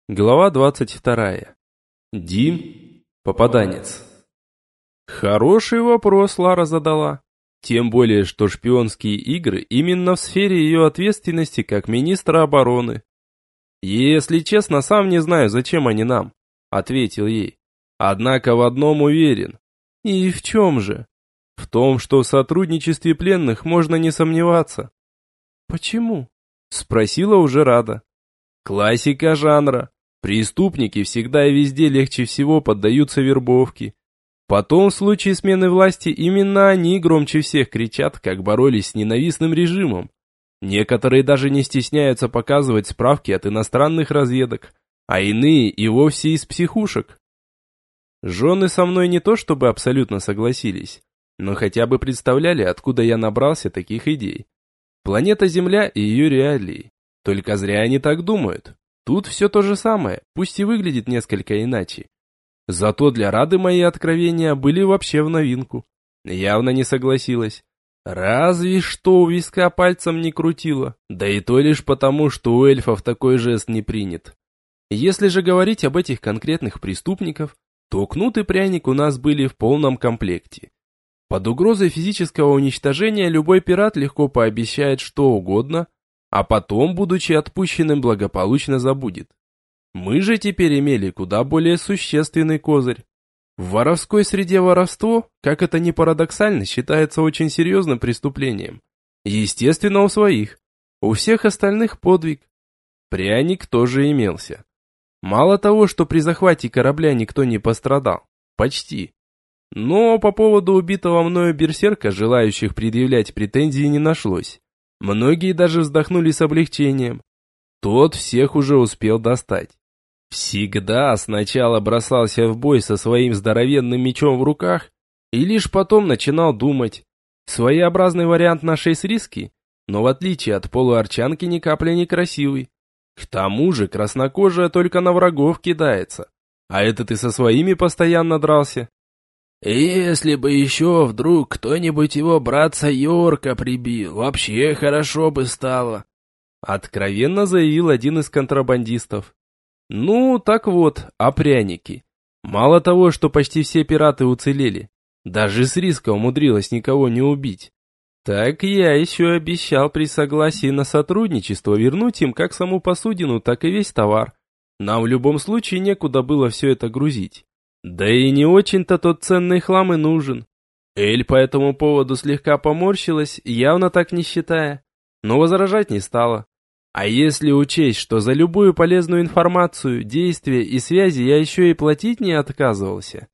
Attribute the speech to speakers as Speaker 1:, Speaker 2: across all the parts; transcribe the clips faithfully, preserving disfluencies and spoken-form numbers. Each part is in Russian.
Speaker 1: Глава двадцать вторая. Дим, попаданец. Хороший вопрос Лара задала. Тем более, что шпионские игры именно в сфере ее ответственности как министра обороны. «Если честно, сам не знаю, зачем они нам», — ответил ей. «Однако в одном уверен». «И в чем же?» «В том, что в сотрудничестве пленных можно не сомневаться». «Почему?» — спросила уже Рада. «Классика жанра. Преступники всегда и везде легче всего поддаются вербовке. Потом, в случае смены власти, именно они громче всех кричат, как боролись с ненавистным режимом. Некоторые даже не стесняются показывать справки от иностранных разведок, а иные и вовсе из психушек. Жены со мной не то чтобы абсолютно согласились, но хотя бы представляли, откуда я набрался таких идей. Планета Земля и ее реалии. Только зря они так думают. Тут все то же самое, пусть и выглядит несколько иначе. Зато для Рады мои откровения были вообще в новинку. Явно не согласилась. Разве что у виска пальцем не крутила, да и то лишь потому, что у эльфов такой жест не принят. Если же говорить об этих конкретных преступников, то кнут и пряник у нас были в полном комплекте. Под угрозой физического уничтожения любой пират легко пообещает что угодно, а потом, будучи отпущенным, благополучно забудет. Мы же теперь имели куда более существенный козырь. В воровской среде воровство, как это ни парадоксально, считается очень серьезным преступлением. Естественно, у своих. У всех остальных подвиг. Пряник тоже имелся. Мало того, что при захвате корабля никто не пострадал. Почти. Но по поводу убитого мною берсерка желающих предъявлять претензии не нашлось. Многие даже вздохнули с облегчением. Тот всех уже успел достать. Всегда сначала бросался в бой со своим здоровенным мечом в руках и лишь потом начинал думать. Своеобразный вариант нашей сриски, но в отличие от полуарчанки ни капли не красивый. К тому же краснокожая только на врагов кидается, а этот и со своими постоянно дрался. «Если бы еще вдруг кто-нибудь его братца Йорка прибил, вообще хорошо бы стало», откровенно заявил один из контрабандистов. Ну, так вот, а пряники. Мало того, что почти все пираты уцелели, даже Сриска умудрилась никого не убить. Так я еще обещал при согласии на сотрудничество вернуть им как саму посудину, так и весь товар. Нам в любом случае некуда было все это грузить. Да и не очень-то тот ценный хлам и нужен. Эль по этому поводу слегка поморщилась, явно так не считая, но возражать не стала. А если учесть, что за любую полезную информацию, действия и связи я еще и платить не отказывался.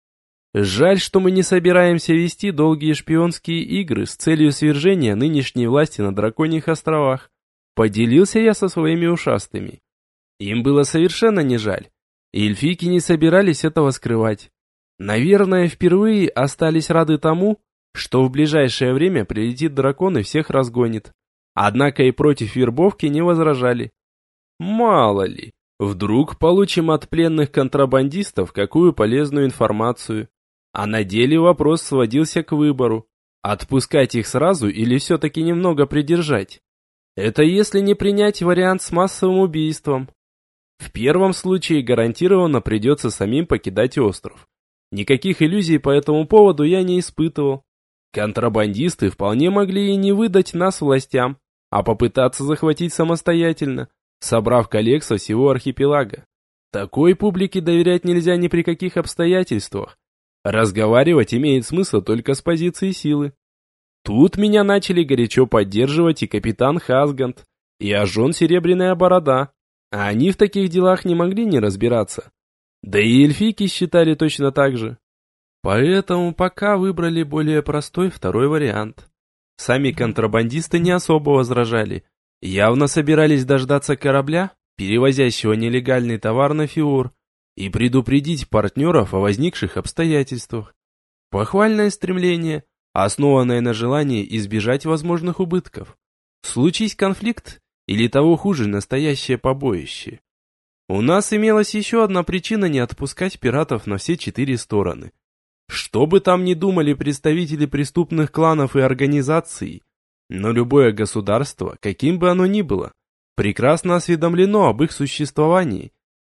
Speaker 1: Жаль, что мы не собираемся вести долгие шпионские игры с целью свержения нынешней власти на Драконьих островах. Поделился я со своими ушастыми. Им было совершенно не жаль. И эльфийки не собирались этого скрывать. Наверное, впервые остались рады тому, что в ближайшее время прилетит дракон и всех разгонит. Однако и против вербовки не возражали. Мало ли, вдруг получим от пленных контрабандистов какую полезную информацию. А на деле вопрос сводился к выбору. Отпускать их сразу или все-таки немного придержать? Это если не принять вариант с массовым убийством. В первом случае гарантированно придется самим покидать остров. Никаких иллюзий по этому поводу я не испытывал. Контрабандисты вполне могли и не выдать нас властям, а попытаться захватить самостоятельно, собрав коллег со всего архипелага. Такой публике доверять нельзя ни при каких обстоятельствах. Разговаривать имеет смысл только с позиции силы. Тут меня начали горячо поддерживать и капитан Хасгант, и Ажон Серебряная Борода. А они в таких делах не могли не разбираться. Да и эльфийки считали точно так же. Поэтому пока выбрали более простой второй вариант. Сами контрабандисты не особо возражали. Явно собирались дождаться корабля, перевозящего нелегальный товар на Фиор, и предупредить партнеров о возникших обстоятельствах. Похвальное стремление, основанное на желании избежать возможных убытков. Случись конфликт, или того хуже, настоящее побоище. У нас имелась еще одна причина не отпускать пиратов на все четыре стороны. Что бы там ни думали представители преступных кланов и организаций, но любое государство, каким бы оно ни было, прекрасно осведомлено об их существовании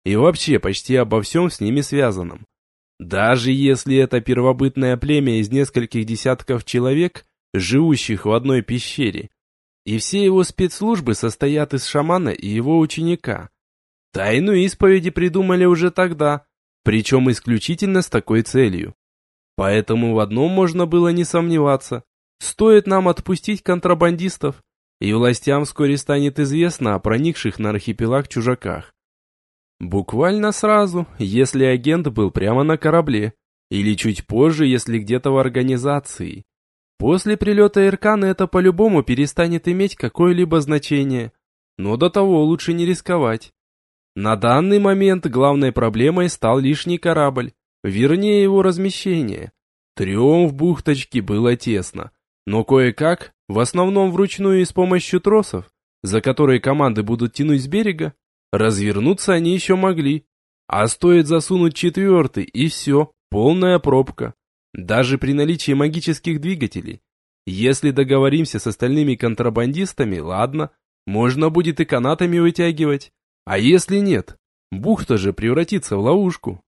Speaker 1: и вообще почти обо всем с ними связанном. Даже если это первобытное племя из нескольких десятков человек, живущих в одной пещере, и все его спецслужбы состоят из шамана и его ученика. Тайну исповеди придумали уже тогда, причем исключительно с такой целью. Поэтому в одном можно было не сомневаться. Стоит нам отпустить контрабандистов, и властям вскоре станет известно о проникших на архипелаг чужаках. Буквально сразу, если агент был прямо на корабле, или чуть позже, если где-то в организации. После прилета Иркана это по-любому перестанет иметь какое-либо значение, но до того лучше не рисковать. На данный момент главной проблемой стал лишний корабль, вернее его размещение. Трем в бухточке было тесно, но кое-как, в основном вручную и с помощью тросов, за которые команды будут тянуть с берега, развернуться они еще могли. А стоит засунуть четвертый, и все, полная пробка. Даже при наличии магических двигателей. Если договоримся с остальными контрабандистами, ладно, можно будет и канатами вытягивать. А если нет, бухта же превратится в ловушку.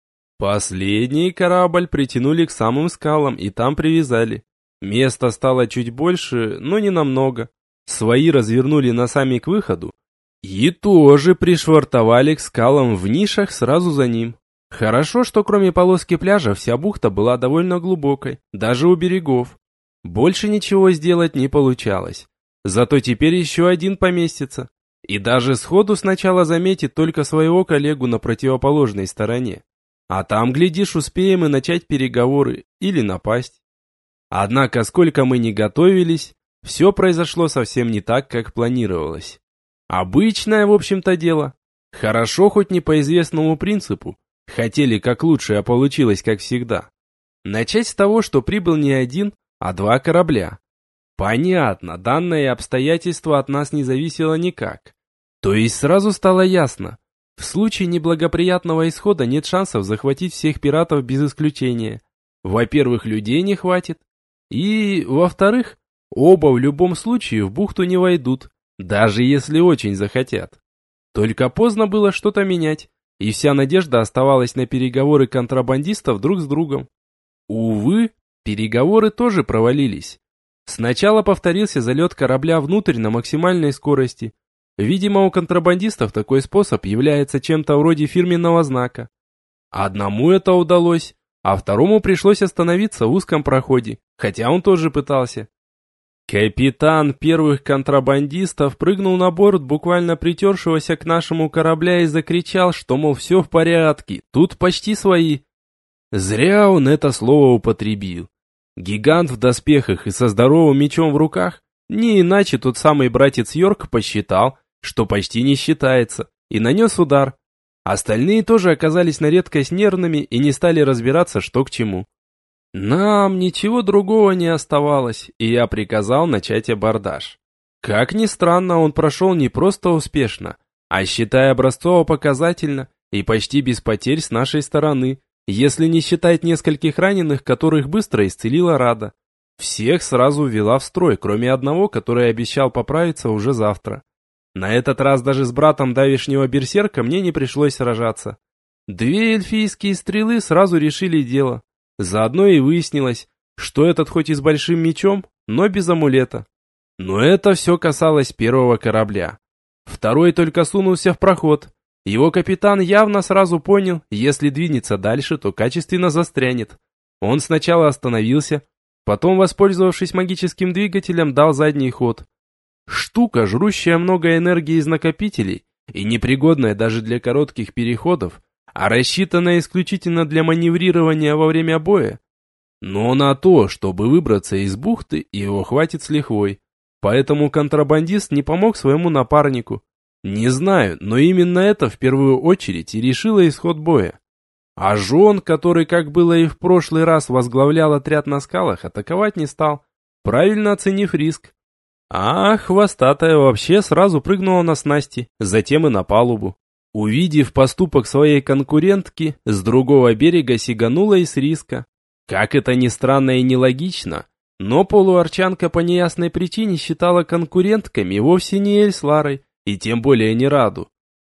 Speaker 1: Последний корабль притянули к самым скалам и там привязали. Места стало чуть больше, но не намного. Свои развернули носами к выходу и тоже пришвартовали к скалам в нишах сразу за ним. Хорошо, что кроме полоски пляжа вся бухта была довольно глубокой, даже у берегов. Больше ничего сделать не получалось. Зато теперь еще один поместится. И даже сходу сначала заметит только своего коллегу на противоположной стороне. А там, глядишь, успеем и начать переговоры или напасть. Однако, сколько мы ни готовились, все произошло совсем не так, как планировалось. Обычное, в общем-то, дело. Хорошо, хоть не по известному принципу. Хотели как лучше, а получилось как всегда. Начать с того, что прибыл не один, а два корабля. Понятно, данное обстоятельство от нас не зависело никак. То есть сразу стало ясно, в случае неблагоприятного исхода нет шансов захватить всех пиратов без исключения. Во-первых, людей не хватит. И, во-вторых, оба в любом случае в бухту не войдут, даже если очень захотят. Только поздно было что-то менять. И вся надежда оставалась на переговоры контрабандистов друг с другом. Увы, переговоры тоже провалились. Сначала повторился залет корабля внутрь на максимальной скорости. Видимо, у контрабандистов такой способ является чем-то вроде фирменного знака. Одному это удалось, а второму пришлось остановиться в узком проходе, хотя он тоже пытался. Капитан первых контрабандистов прыгнул на борт буквально притершегося к нашему корабля и закричал, что, мол, все в порядке, тут почти свои. Зря он это слово употребил. Гигант в доспехах и со здоровым мечом в руках, не иначе тот самый братец Йорк посчитал, что почти не считается, и нанес удар. Остальные тоже оказались на редкость нервными и не стали разбираться, что к чему. Нам ничего другого не оставалось, и я приказал начать абордаж. Как ни странно, он прошел не просто успешно, а считая образцово-показательно и почти без потерь с нашей стороны, если не считать нескольких раненых, которых быстро исцелила Рада. Всех сразу ввела в строй, кроме одного, который обещал поправиться уже завтра. На этот раз даже с братом давешнего берсерка мне не пришлось сражаться. Две эльфийские стрелы сразу решили дело. Заодно и выяснилось, что этот хоть и с большим мечом, но без амулета. Но это все касалось первого корабля. Второй только сунулся в проход. Его капитан явно сразу понял, если двинется дальше, то качественно застрянет. Он сначала остановился, потом, воспользовавшись магическим двигателем, дал задний ход. Штука, жрущая много энергии из накопителей и непригодная даже для коротких переходов, а рассчитанная исключительно для маневрирования во время боя. Но на то, чтобы выбраться из бухты, его хватит с лихвой. Поэтому контрабандист не помог своему напарнику. Не знаю, но именно это в первую очередь и решило исход боя. А Жон, который, как было и в прошлый раз, возглавлял отряд на скалах, атаковать не стал, правильно оценив риск. А хвостатая вообще сразу прыгнула на снасти, затем и на палубу. Увидев поступок своей конкурентки, с другого берега сиганула и с риска. Как это ни странно и нелогично, но полуарчанка по неясной причине считала конкурентками вовсе не Эль с Ларой, и тем более не Раду.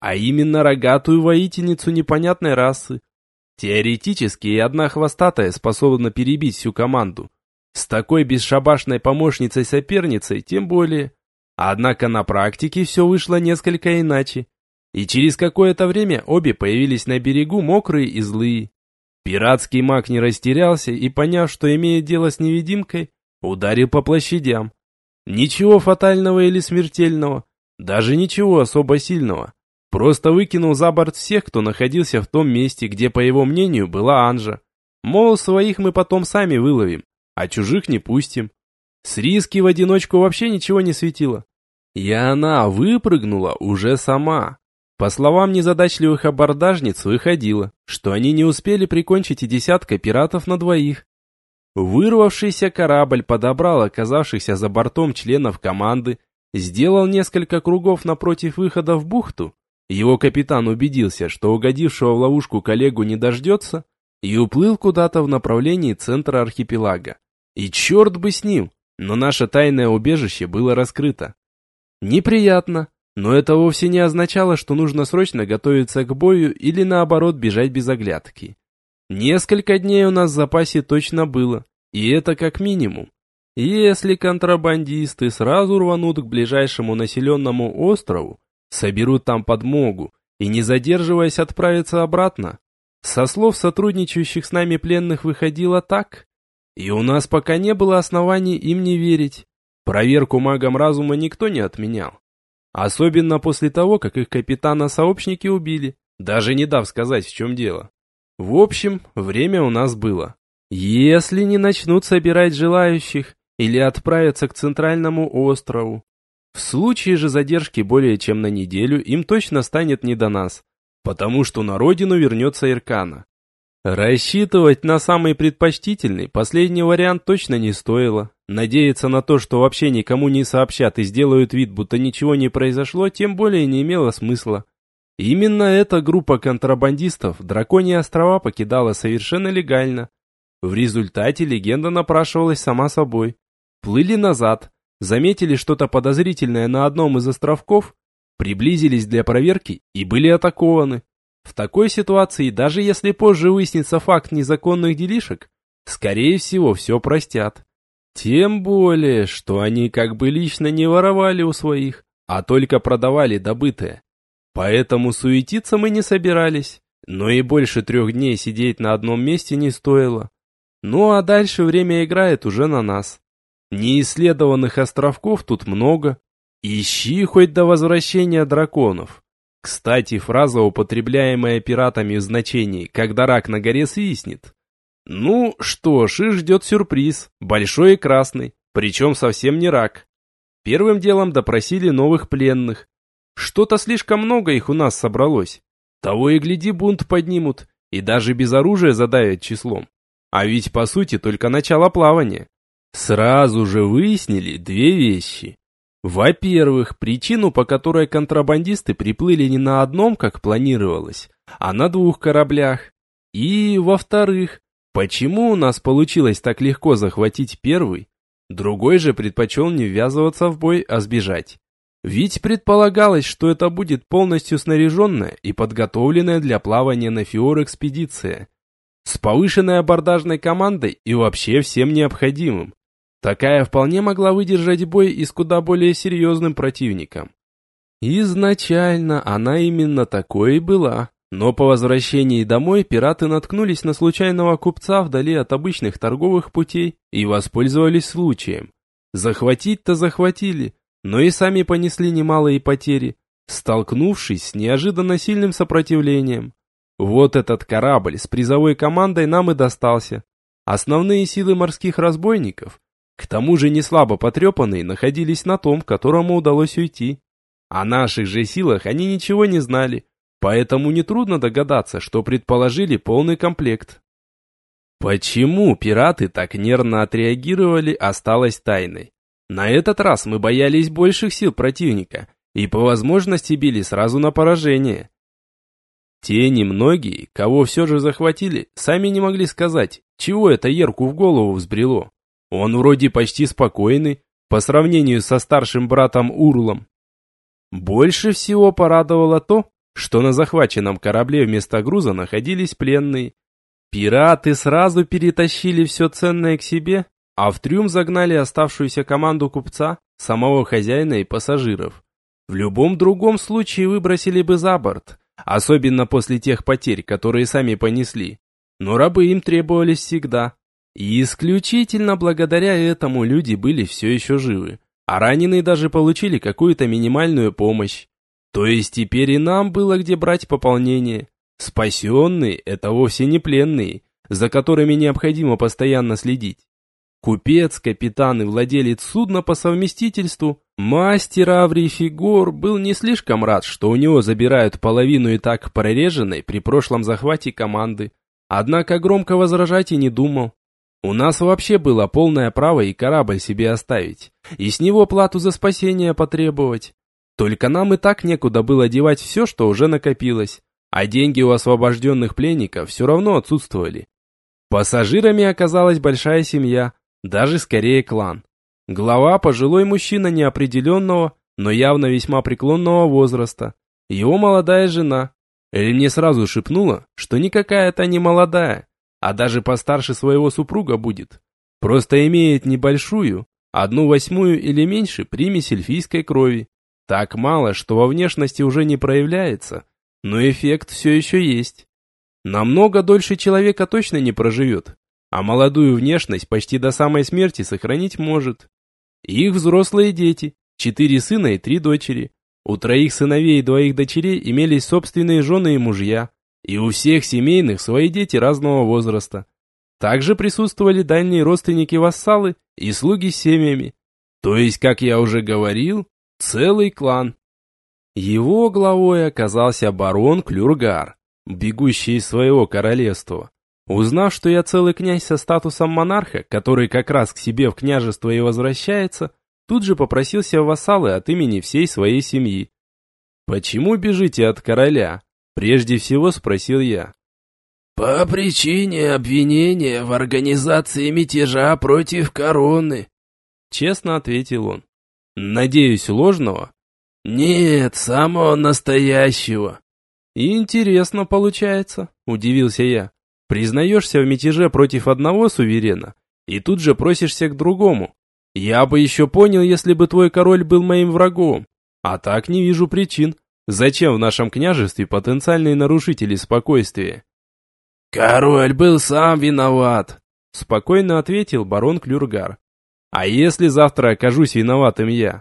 Speaker 1: а именно рогатую воительницу непонятной расы. Теоретически и одна хвостатая способна перебить всю команду. С такой бесшабашной помощницей-соперницей тем более. Однако на практике все вышло несколько иначе. И через какое-то время обе появились на берегу мокрые и злые. Пиратский маг не растерялся и, поняв, что имеет дело с невидимкой, ударил по площадям. Ничего фатального или смертельного, даже ничего особо сильного. Просто выкинул за борт всех, кто находился в том месте, где, по его мнению, была Анжа. Мол, своих мы потом сами выловим, а чужих не пустим. С риски в одиночку вообще ничего не светило. И она выпрыгнула уже сама. По словам незадачливых абордажниц, выходило, что они не успели прикончить и десятка пиратов на двоих. Вырвавшийся корабль подобрал оказавшихся за бортом членов команды, сделал несколько кругов напротив выхода в бухту. Его капитан убедился, что угодившего в ловушку коллегу не дождется, и уплыл куда-то в направлении центра архипелага. И черт бы с ним, но наше тайное убежище было раскрыто. Неприятно. Но это вовсе не означало, что нужно срочно готовиться к бою или наоборот бежать без оглядки. Несколько дней у нас в запасе точно было, и это как минимум. Если контрабандисты сразу рванут к ближайшему населенному острову, соберут там подмогу и, не задерживаясь, отправятся обратно. Со слов сотрудничающих с нами пленных выходило так, и у нас пока не было оснований им не верить. Проверку магом разума никто не отменял. Особенно после того, как их капитана сообщники убили, даже не дав сказать, в чем дело. В общем, время у нас было. Если не начнут собирать желающих или отправятся к центральному острову. В случае же задержки более чем на неделю, им точно станет не до нас, потому что на родину вернется Иркана. Рассчитывать на самый предпочтительный, последний вариант точно не стоило. Надеяться на то, что вообще никому не сообщат и сделают вид, будто ничего не произошло, тем более не имело смысла. Именно эта группа контрабандистов Драконьи острова покидала совершенно легально. В результате легенда напрашивалась сама собой. Плыли назад, заметили что-то подозрительное на одном из островков, приблизились для проверки и были атакованы. В такой ситуации, даже если позже выяснится факт незаконных делишек, скорее всего, все простят. Тем более, что они как бы лично не воровали у своих, а только продавали добытое. Поэтому суетиться мы не собирались, но и больше трех дней сидеть на одном месте не стоило. Ну а дальше время играет уже на нас. Неисследованных островков тут много. Ищи хоть до возвращения драконов. Кстати, фраза, употребляемая пиратами в значении «когда рак на горе свистнет». Ну что ж, их ждет сюрприз, большой и красный, причем совсем не рак. Первым делом допросили новых пленных. Что-то слишком много их у нас собралось. Того и гляди, бунт поднимут, и даже без оружия задавят числом. А ведь по сути только начало плавания. Сразу же выяснили две вещи. Во-первых, причину, по которой контрабандисты приплыли не на одном, как планировалось, а на двух кораблях. И, во-вторых, почему у нас получилось так легко захватить первый, другой же предпочел не ввязываться в бой, а сбежать. Ведь предполагалось, что это будет полностью снаряженная и подготовленная для плавания на Фиор экспедиция. С повышенной абордажной командой и вообще всем необходимым. Такая вполне могла выдержать бой и с куда более серьезным противником. Изначально она именно такой и была. Но по возвращении домой пираты наткнулись на случайного купца вдали от обычных торговых путей и воспользовались случаем. Захватить-то захватили, но и сами понесли немалые потери, столкнувшись с неожиданно сильным сопротивлением. Вот этот корабль с призовой командой нам и достался. Основные силы морских разбойников, к тому же не слабо потрепанные, находились на том, которому удалось уйти. О наших же силах они ничего не знали, поэтому нетрудно догадаться, что предположили полный комплект. Почему пираты так нервно отреагировали, осталось тайной. На этот раз мы боялись больших сил противника и по возможности били сразу на поражение. Те немногие, кого все же захватили, сами не могли сказать, чего это Ерку в голову взбрело. Он вроде почти спокойный, по сравнению со старшим братом Урлом. Больше всего порадовало то, что на захваченном корабле вместо груза находились пленные. Пираты сразу перетащили все ценное к себе, а в трюм загнали оставшуюся команду купца, самого хозяина и пассажиров. В любом другом случае выбросили бы за борт, особенно после тех потерь, которые сами понесли. Но рабы им требовались всегда. И исключительно благодаря этому люди были все еще живы, а раненые даже получили какую-то минимальную помощь. То есть теперь и нам было где брать пополнение. Спасенные – это вовсе не пленные, за которыми необходимо постоянно следить. Купец, капитан и владелец судна по совместительству, мастер Аврий Фигор, был не слишком рад, что у него забирают половину и так прореженной при прошлом захвате команды. Однако громко возражать и не думал. У нас вообще было полное право и корабль себе оставить, и с него плату за спасение потребовать. Только нам и так некуда было девать все, что уже накопилось, а деньги у освобожденных пленников все равно отсутствовали. Пассажирами оказалась большая семья, даже скорее клан. Глава – пожилой мужчина неопределенного, но явно весьма преклонного возраста. Его молодая жена. Эль мне сразу шепнула, что никакая это не молодая, а даже постарше своего супруга будет. Просто имеет небольшую, одну восьмую или меньше примесь эльфийской крови. Так мало, что во внешности уже не проявляется, но эффект все еще есть. Намного дольше человека точно не проживет, а молодую внешность почти до самой смерти сохранить может. Их взрослые дети, четыре сына и три дочери. У троих сыновей и двоих дочерей имелись собственные жены и мужья, и у всех семейных свои дети разного возраста. Также присутствовали дальние родственники-вассалы и слуги с семьями. То есть, как я уже говорил, целый клан. Его главой оказался барон Клюргар, бегущий из своего королевства. Узнав, что я целый князь со статусом монарха, который как раз к себе в княжество и возвращается, тут же попросился в вассалы от имени всей своей семьи. «Почему бежите от короля?» – прежде всего спросил я.
Speaker 2: «По причине обвинения в организации мятежа против короны», –
Speaker 1: честно ответил он. «Надеюсь, ложного?»
Speaker 2: «Нет, самого настоящего».
Speaker 1: «Интересно получается», – удивился я. «Признаешься в мятеже против одного суверена и тут же просишься к другому. Я бы еще понял, если бы твой король был моим врагом. А так не вижу причин. Зачем в нашем княжестве потенциальные нарушители спокойствия?»
Speaker 2: «Король был сам виноват»,
Speaker 1: – спокойно ответил барон Клюргар. «А если завтра окажусь виноватым я?»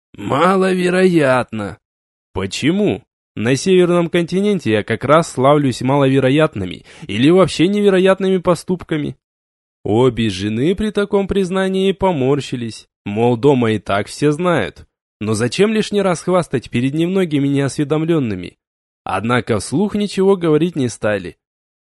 Speaker 2: «Маловероятно».
Speaker 1: «Почему? На северном континенте я как раз славлюсь маловероятными или вообще невероятными поступками». Обе жены при таком признании поморщились, мол, дома и так все знают. Но зачем лишний раз хвастать перед немногими неосведомленными? Однако вслух ничего говорить не стали.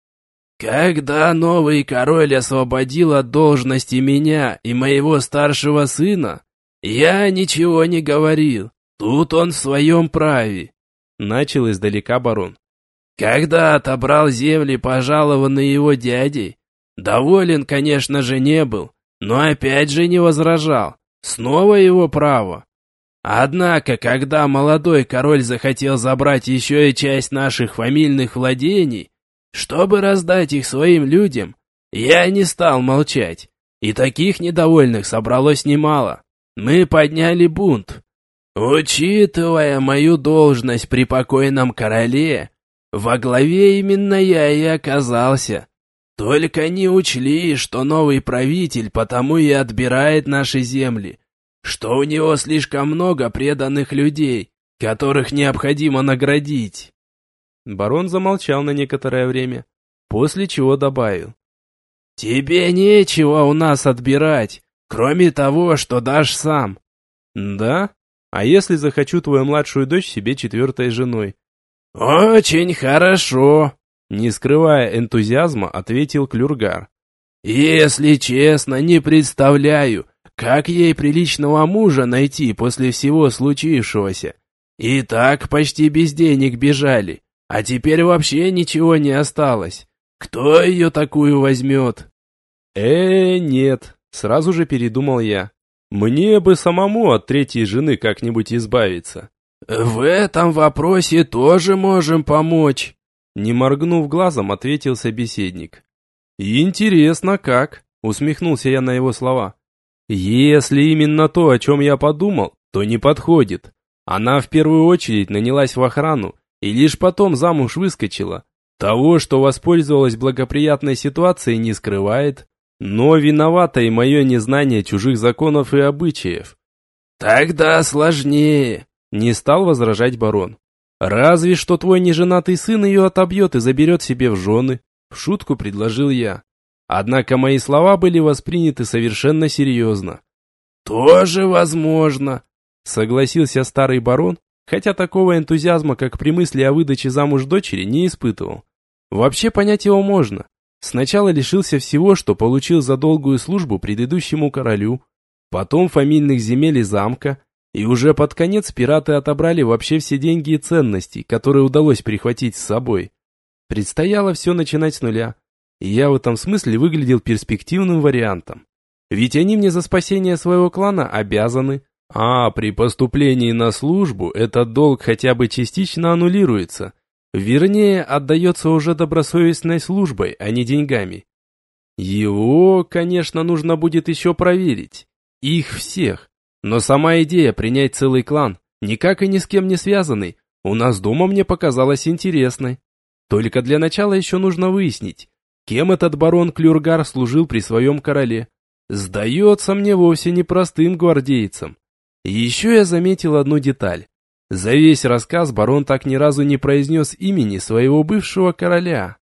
Speaker 2: «Когда новый король освободил от должности меня и моего старшего сына, я ничего не говорил. Тут он в своем праве», — начал издалека барон. «Когда отобрал земли, пожалованные его дядей, доволен, конечно же, не был, но опять же не возражал. Снова его право. Однако, когда молодой король захотел забрать еще и часть наших фамильных владений, чтобы раздать их своим людям, я не стал молчать, и таких недовольных собралось немало. Мы подняли бунт. Учитывая мою должность при покойном короле, во главе именно я и оказался. Только не учли, что новый правитель потому и отбирает наши земли, что у него слишком много преданных людей, которых необходимо наградить».
Speaker 1: Барон замолчал на некоторое время, после чего добавил.
Speaker 2: «Тебе нечего у нас отбирать, кроме того, что дашь сам».
Speaker 1: «Да? А если захочу твою младшую дочь себе четвертой женой?»
Speaker 2: «Очень хорошо», —
Speaker 1: не скрывая энтузиазма, ответил Клюргар.
Speaker 2: «Если честно, не представляю, как ей приличного мужа найти после всего случившегося. И так почти без денег бежали, а теперь вообще ничего не осталось. Кто ее такую возьмет?»
Speaker 1: «Э, нет», — сразу же передумал я. «Мне бы самому от третьей жены как-нибудь избавиться.
Speaker 2: В этом вопросе тоже можем помочь.
Speaker 1: Не моргнув глазом, ответил собеседник. «Интересно, как?» — усмехнулся я на его слова. «Если именно то, о чем я подумал, то не подходит. Она в первую очередь нанялась в охрану и лишь потом замуж выскочила. Того, что воспользовалась благоприятной ситуацией, не скрывает, но виновато и мое незнание чужих законов и обычаев».
Speaker 2: «Тогда сложнее», — не стал возражать барон.
Speaker 1: «Разве что твой неженатый сын ее отобьет и заберет себе в жены», — в шутку предложил я. Однако мои слова были восприняты совершенно серьезно.
Speaker 2: «Тоже возможно»,
Speaker 1: — согласился старый барон, хотя такого энтузиазма, как при мысли о выдаче замуж дочери, не испытывал. Вообще понять его можно. Сначала лишился всего, что получил за долгую службу предыдущему королю, потом фамильных земель и замка, и уже под конец пираты отобрали вообще все деньги и ценности, которые удалось прихватить с собой. Предстояло все начинать с нуля, и я в этом смысле выглядел перспективным вариантом. Ведь они мне за спасение своего клана обязаны, а при поступлении на службу этот долг хотя бы частично аннулируется, вернее, отдается уже добросовестной службой, а не деньгами. Его, конечно, нужно будет еще проверить. Их всех. Но сама идея принять целый клан, никак и ни с кем не связанный, у нас дома мне показалась интересной. Только для начала еще нужно выяснить, кем этот барон Клюргар служил при своем короле. Сдается мне вовсе не простым гвардейцем. Еще я заметил одну деталь. За весь рассказ барон так ни разу не произнес имени своего бывшего короля.